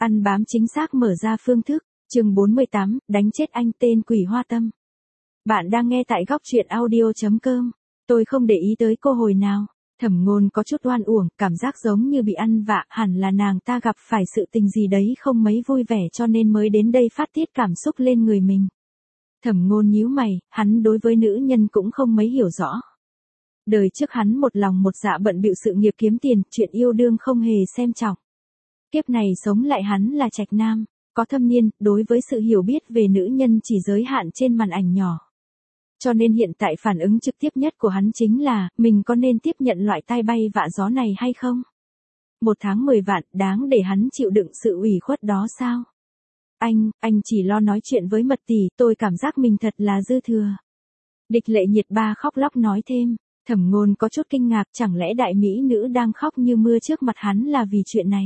Ăn bám chính xác mở ra phương thức, chương 48, đánh chết anh tên quỷ hoa tâm. Bạn đang nghe tại góc truyện audio.com. Tôi không để ý tới cô hồi nào. Thẩm Ngôn có chút oan uổng, cảm giác giống như bị ăn vạ, hẳn là nàng ta gặp phải sự tình gì đấy không mấy vui vẻ cho nên mới đến đây phát tiết cảm xúc lên người mình. Thẩm Ngôn nhíu mày, hắn đối với nữ nhân cũng không mấy hiểu rõ. Đời trước hắn một lòng một dạ bận bịu sự nghiệp kiếm tiền, chuyện yêu đương không hề xem trọng. Kiếp này sống lại hắn là trạch nam, có thâm niên, đối với sự hiểu biết về nữ nhân chỉ giới hạn trên màn ảnh nhỏ. Cho nên hiện tại phản ứng trực tiếp nhất của hắn chính là, mình có nên tiếp nhận loại tai bay vạ gió này hay không? 1 tháng 10 vạn, đáng để hắn chịu đựng sự ủy khuất đó sao? Anh chỉ lo nói chuyện với Mật tỷ, tôi cảm giác mình thật là dư thừa. Địch Lệ Nhiệt Ba khóc lóc nói thêm. Thẩm Ngôn có chút kinh ngạc, chẳng lẽ đại mỹ nữ đang khóc như mưa trước mặt hắn là vì chuyện này.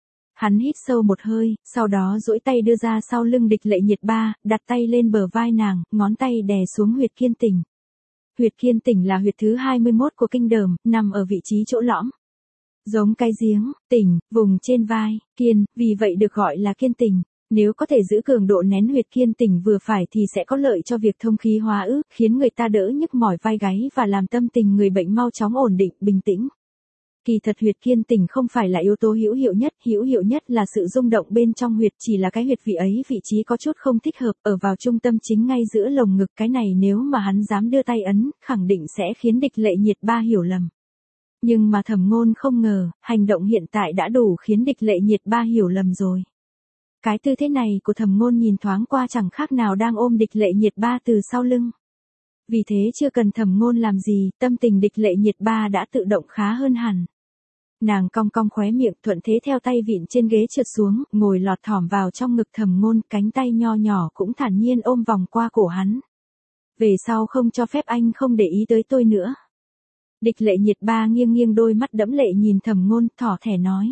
Hắn hít sâu một hơi, sau đó duỗi tay đưa ra sau lưng Địch Lệ Nhiệt Ba, đặt tay lên bờ vai nàng, ngón tay đè xuống huyệt kiên tỉnh. Huyệt kiên tỉnh là huyệt thứ 21 của kinh đờm, nằm ở vị trí chỗ lõm. Giống cái giếng, tỉnh, vùng trên vai, kiên, vì vậy được gọi là kiên tỉnh. Nếu có thể giữ cường độ nén huyệt kiên tỉnh vừa phải thì sẽ có lợi cho việc thông khí hóa ức, khiến người ta đỡ nhức mỏi vai gáy và làm tâm tình người bệnh mau chóng ổn định, bình tĩnh. Kỳ thật huyệt kiên tỉnh không phải là yếu tố hữu hiệu nhất là sự rung động bên trong huyệt, chỉ là cái huyệt vị ấy vị trí có chút không thích hợp, ở vào trung tâm chính ngay giữa lồng ngực, cái này nếu mà hắn dám đưa tay ấn, khẳng định sẽ khiến Địch Lệ Nhiệt Ba hiểu lầm. Nhưng mà Thẩm Ngôn không ngờ, hành động hiện tại đã đủ khiến Địch Lệ Nhiệt Ba hiểu lầm rồi. Cái tư thế này của Thẩm Ngôn nhìn thoáng qua chẳng khác nào đang ôm Địch Lệ Nhiệt Ba từ sau lưng. Vì thế chưa cần Thẩm Ngôn làm gì, tâm tình Địch Lệ Nhiệt Ba đã tự động khá hơn hẳn. Nàng cong cong khóe miệng, thuận thế theo tay vịn trên ghế trượt xuống, ngồi lọt thỏm vào trong ngực Thẩm Ngôn, cánh tay nho nhỏ cũng thản nhiên ôm vòng qua cổ hắn. Về sau không cho phép anh không để ý tới tôi nữa. Địch Lệ Nhiệt Ba nghiêng đôi mắt đẫm lệ nhìn Thẩm Ngôn, thỏ thẻ nói.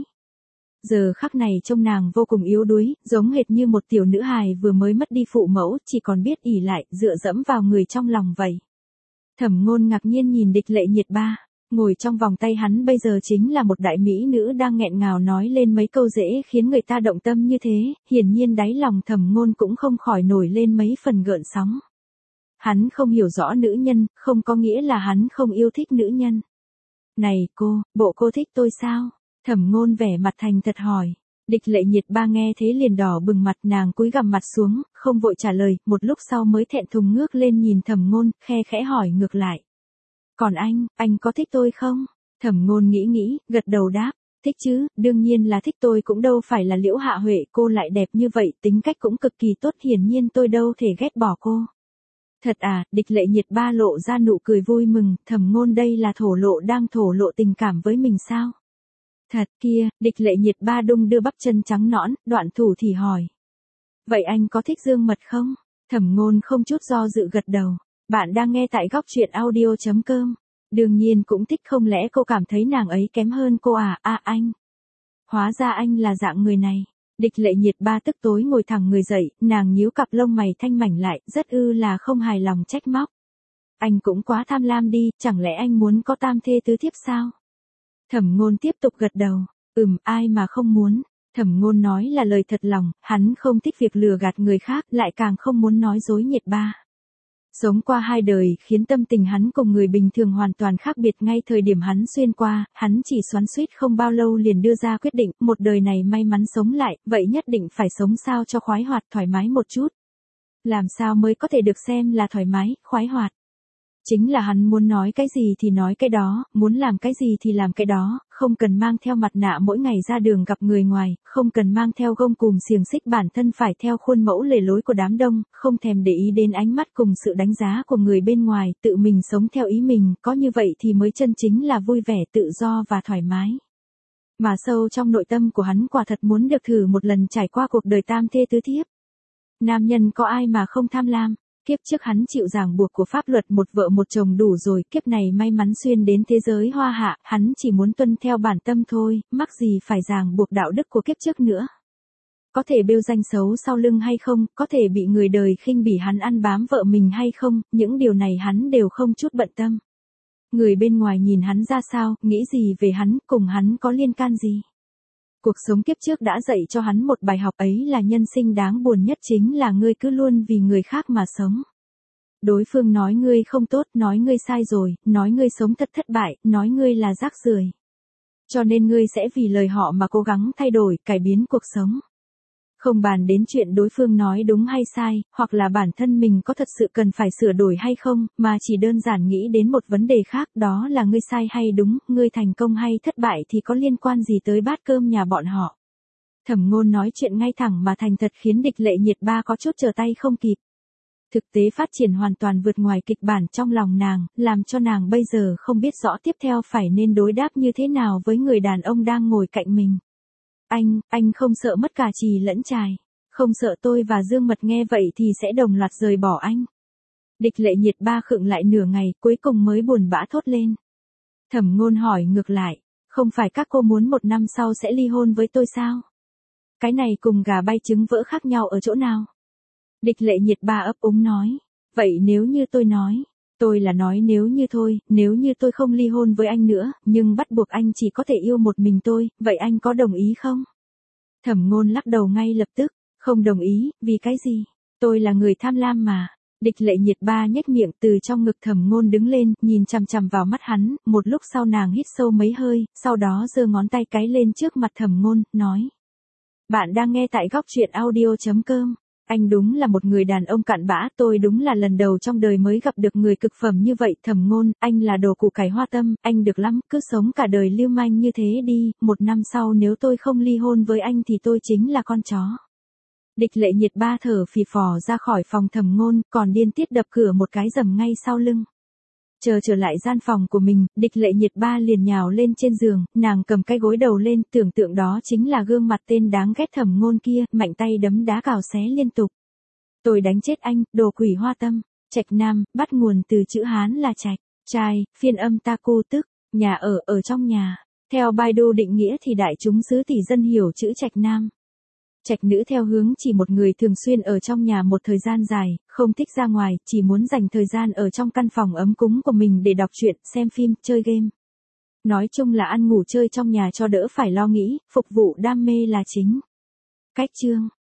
Giờ khắc này trông nàng vô cùng yếu đuối, giống hệt như một tiểu nữ hài vừa mới mất đi phụ mẫu, chỉ còn biết ỷ lại, dựa dẫm vào người trong lòng vậy. Thẩm Ngôn ngạc nhiên nhìn Địch Lệ Nhiệt Ba, ngồi trong vòng tay hắn bây giờ chính là một đại mỹ nữ đang nghẹn ngào nói lên mấy câu dễ khiến người ta động tâm như thế, hiển nhiên đáy lòng Thẩm Ngôn cũng không khỏi nổi lên mấy phần gợn sóng. Hắn không hiểu rõ nữ nhân, không có nghĩa là hắn không yêu thích nữ nhân. Này cô, bộ cô thích tôi sao? Thẩm Ngôn vẻ mặt thành thật hỏi. Địch Lệ Nhiệt Ba nghe thế liền đỏ bừng mặt, nàng cúi gằm mặt xuống, không vội trả lời, một lúc sau mới thẹn thùng ngước lên nhìn Thẩm Ngôn, khe khẽ hỏi ngược lại. Còn anh có thích tôi không? Thẩm Ngôn nghĩ, gật đầu đáp, thích chứ, đương nhiên là thích, tôi cũng đâu phải là Liễu Hạ Huệ, cô lại đẹp như vậy, tính cách cũng cực kỳ tốt, hiển nhiên tôi đâu thể ghét bỏ cô. Thật à? Địch Lệ Nhiệt Ba lộ ra nụ cười vui mừng, Thẩm Ngôn đây là đang thổ lộ tình cảm với mình sao? Thật kia, Địch Lệ Nhiệt Ba đung đưa bắp chân trắng nõn, đoạn thủ thì hỏi. Vậy anh có thích Dương Mật không? Thẩm Ngôn không chút do dự gật đầu. Bạn đang nghe tại góc truyện audio.com. Đương nhiên cũng thích, không lẽ cô cảm thấy nàng ấy kém hơn cô à? Anh. Hóa ra anh là dạng người này. Địch Lệ Nhiệt Ba tức tối ngồi thẳng người dậy, nàng nhíu cặp lông mày thanh mảnh lại, rất là không hài lòng trách móc. Anh cũng quá tham lam đi, chẳng lẽ anh muốn có tam thê tứ thiếp sao? Thẩm Ngôn tiếp tục gật đầu. Ai mà không muốn. Thẩm Ngôn nói là lời thật lòng, hắn không thích việc lừa gạt người khác, lại càng không muốn nói dối Nhiệt Ba. Sống qua 2 đời khiến tâm tình hắn cùng người bình thường hoàn toàn khác biệt, ngay thời điểm hắn xuyên qua, hắn chỉ xoắn xuýt không bao lâu liền đưa ra quyết định, một đời này may mắn sống lại, vậy nhất định phải sống sao cho khoái hoạt, thoải mái một chút. Làm sao mới có thể được xem là thoải mái, khoái hoạt? Chính là hắn muốn nói cái gì thì nói cái đó, muốn làm cái gì thì làm cái đó, không cần mang theo mặt nạ mỗi ngày ra đường gặp người ngoài, không cần mang theo gông cùm xiềng xích bản thân phải theo khuôn mẫu lề lối của đám đông, không thèm để ý đến ánh mắt cùng sự đánh giá của người bên ngoài, tự mình sống theo ý mình, có như vậy thì mới chân chính là vui vẻ, tự do và thoải mái. Mà sâu trong nội tâm của hắn quả thật muốn được thử một lần trải qua cuộc đời tam thê tứ thiếp. Nam nhân có ai mà không tham lam? Kiếp trước hắn chịu ràng buộc của pháp luật một vợ một chồng đủ rồi, kiếp này may mắn xuyên đến thế giới hoa hạ, hắn chỉ muốn tuân theo bản tâm thôi, mắc gì phải ràng buộc đạo đức của kiếp trước nữa. Có thể bêu danh xấu sau lưng hay không, có thể bị người đời khinh bỉ hắn ăn bám vợ mình hay không, những điều này hắn đều không chút bận tâm. Người bên ngoài nhìn hắn ra sao, nghĩ gì về hắn, cùng hắn có liên can gì. Cuộc sống kiếp trước đã dạy cho hắn một bài học, ấy là nhân sinh đáng buồn nhất chính là ngươi cứ luôn vì người khác mà sống. Đối phương nói ngươi không tốt, nói ngươi sai rồi, nói ngươi sống thật thất bại, nói ngươi là rác rưởi. Cho nên ngươi sẽ vì lời họ mà cố gắng thay đổi, cải biến cuộc sống. Không bàn đến chuyện đối phương nói đúng hay sai, hoặc là bản thân mình có thật sự cần phải sửa đổi hay không, mà chỉ đơn giản nghĩ đến một vấn đề khác, đó là ngươi sai hay đúng, ngươi thành công hay thất bại thì có liên quan gì tới bát cơm nhà bọn họ. Thẩm Ngôn nói chuyện ngay thẳng mà thành thật khiến Địch Lệ Nhiệt Ba có chút trở tay không kịp. Thực tế phát triển hoàn toàn vượt ngoài kịch bản trong lòng nàng, làm cho nàng bây giờ không biết rõ tiếp theo phải nên đối đáp như thế nào với người đàn ông đang ngồi cạnh mình. Anh không sợ mất cả chì lẫn chài, không sợ tôi và Dương Mật nghe vậy thì sẽ đồng loạt rời bỏ anh. Địch Lệ Nhiệt Ba khựng lại nửa ngày, cuối cùng mới buồn bã thốt lên. Thẩm Ngôn hỏi ngược lại, không phải các cô muốn 1 năm sau sẽ ly hôn với tôi sao? Cái này cùng gà bay trứng vỡ khác nhau ở chỗ nào? Địch Lệ Nhiệt Ba ấp úng nói, vậy nếu như tôi là nói nếu như thôi, nếu như tôi không ly hôn với anh nữa, nhưng bắt buộc anh chỉ có thể yêu một mình tôi, vậy anh có đồng ý không? Thẩm Ngôn lắc đầu ngay lập tức, không đồng ý, vì cái gì? Tôi là người tham lam mà. Địch Lệ Nhiệt Ba nhếch miệng từ trong ngực Thẩm Ngôn đứng lên, nhìn chằm chằm vào mắt hắn, một lúc sau nàng hít sâu mấy hơi, sau đó giơ ngón tay cái lên trước mặt Thẩm Ngôn, nói. Bạn đang nghe tại Góc Truyện Audio.com. Anh đúng là một người đàn ông cặn bã, tôi đúng là lần đầu trong đời mới gặp được người cực phẩm như vậy. Thẩm Ngôn, anh là đồ củ cải hoa tâm, anh được lắm, cứ sống cả đời lưu manh như thế đi, 1 năm sau nếu tôi không ly hôn với anh thì tôi chính là con chó. Địch Lệ Nhiệt Ba thở phì phò ra khỏi phòng Thẩm Ngôn, còn điên tiết đập cửa một cái rầm ngay sau lưng. Trở lại gian phòng của mình, Địch Lệ Nhiệt Ba liền nhào lên trên giường, nàng cầm cái gối đầu lên, tưởng tượng đó chính là gương mặt tên đáng ghét Thẩm Ngôn kia, mạnh tay đấm đá cào xé liên tục. Tôi đánh chết anh, đồ quỷ hoa tâm. Trạch Nam, bắt nguồn từ chữ Hán là trạch, trai, phiên âm ta cô tức, nhà ở trong nhà. Theo Baidu định nghĩa thì đại chúng xứ tỷ dân hiểu chữ Trạch Nam. Trạch nữ theo hướng chỉ một người thường xuyên ở trong nhà một thời gian dài, không thích ra ngoài, chỉ muốn dành thời gian ở trong căn phòng ấm cúng của mình để đọc truyện, xem phim, chơi game. Nói chung là ăn ngủ chơi trong nhà cho đỡ phải lo nghĩ, phục vụ đam mê là chính. Cách chương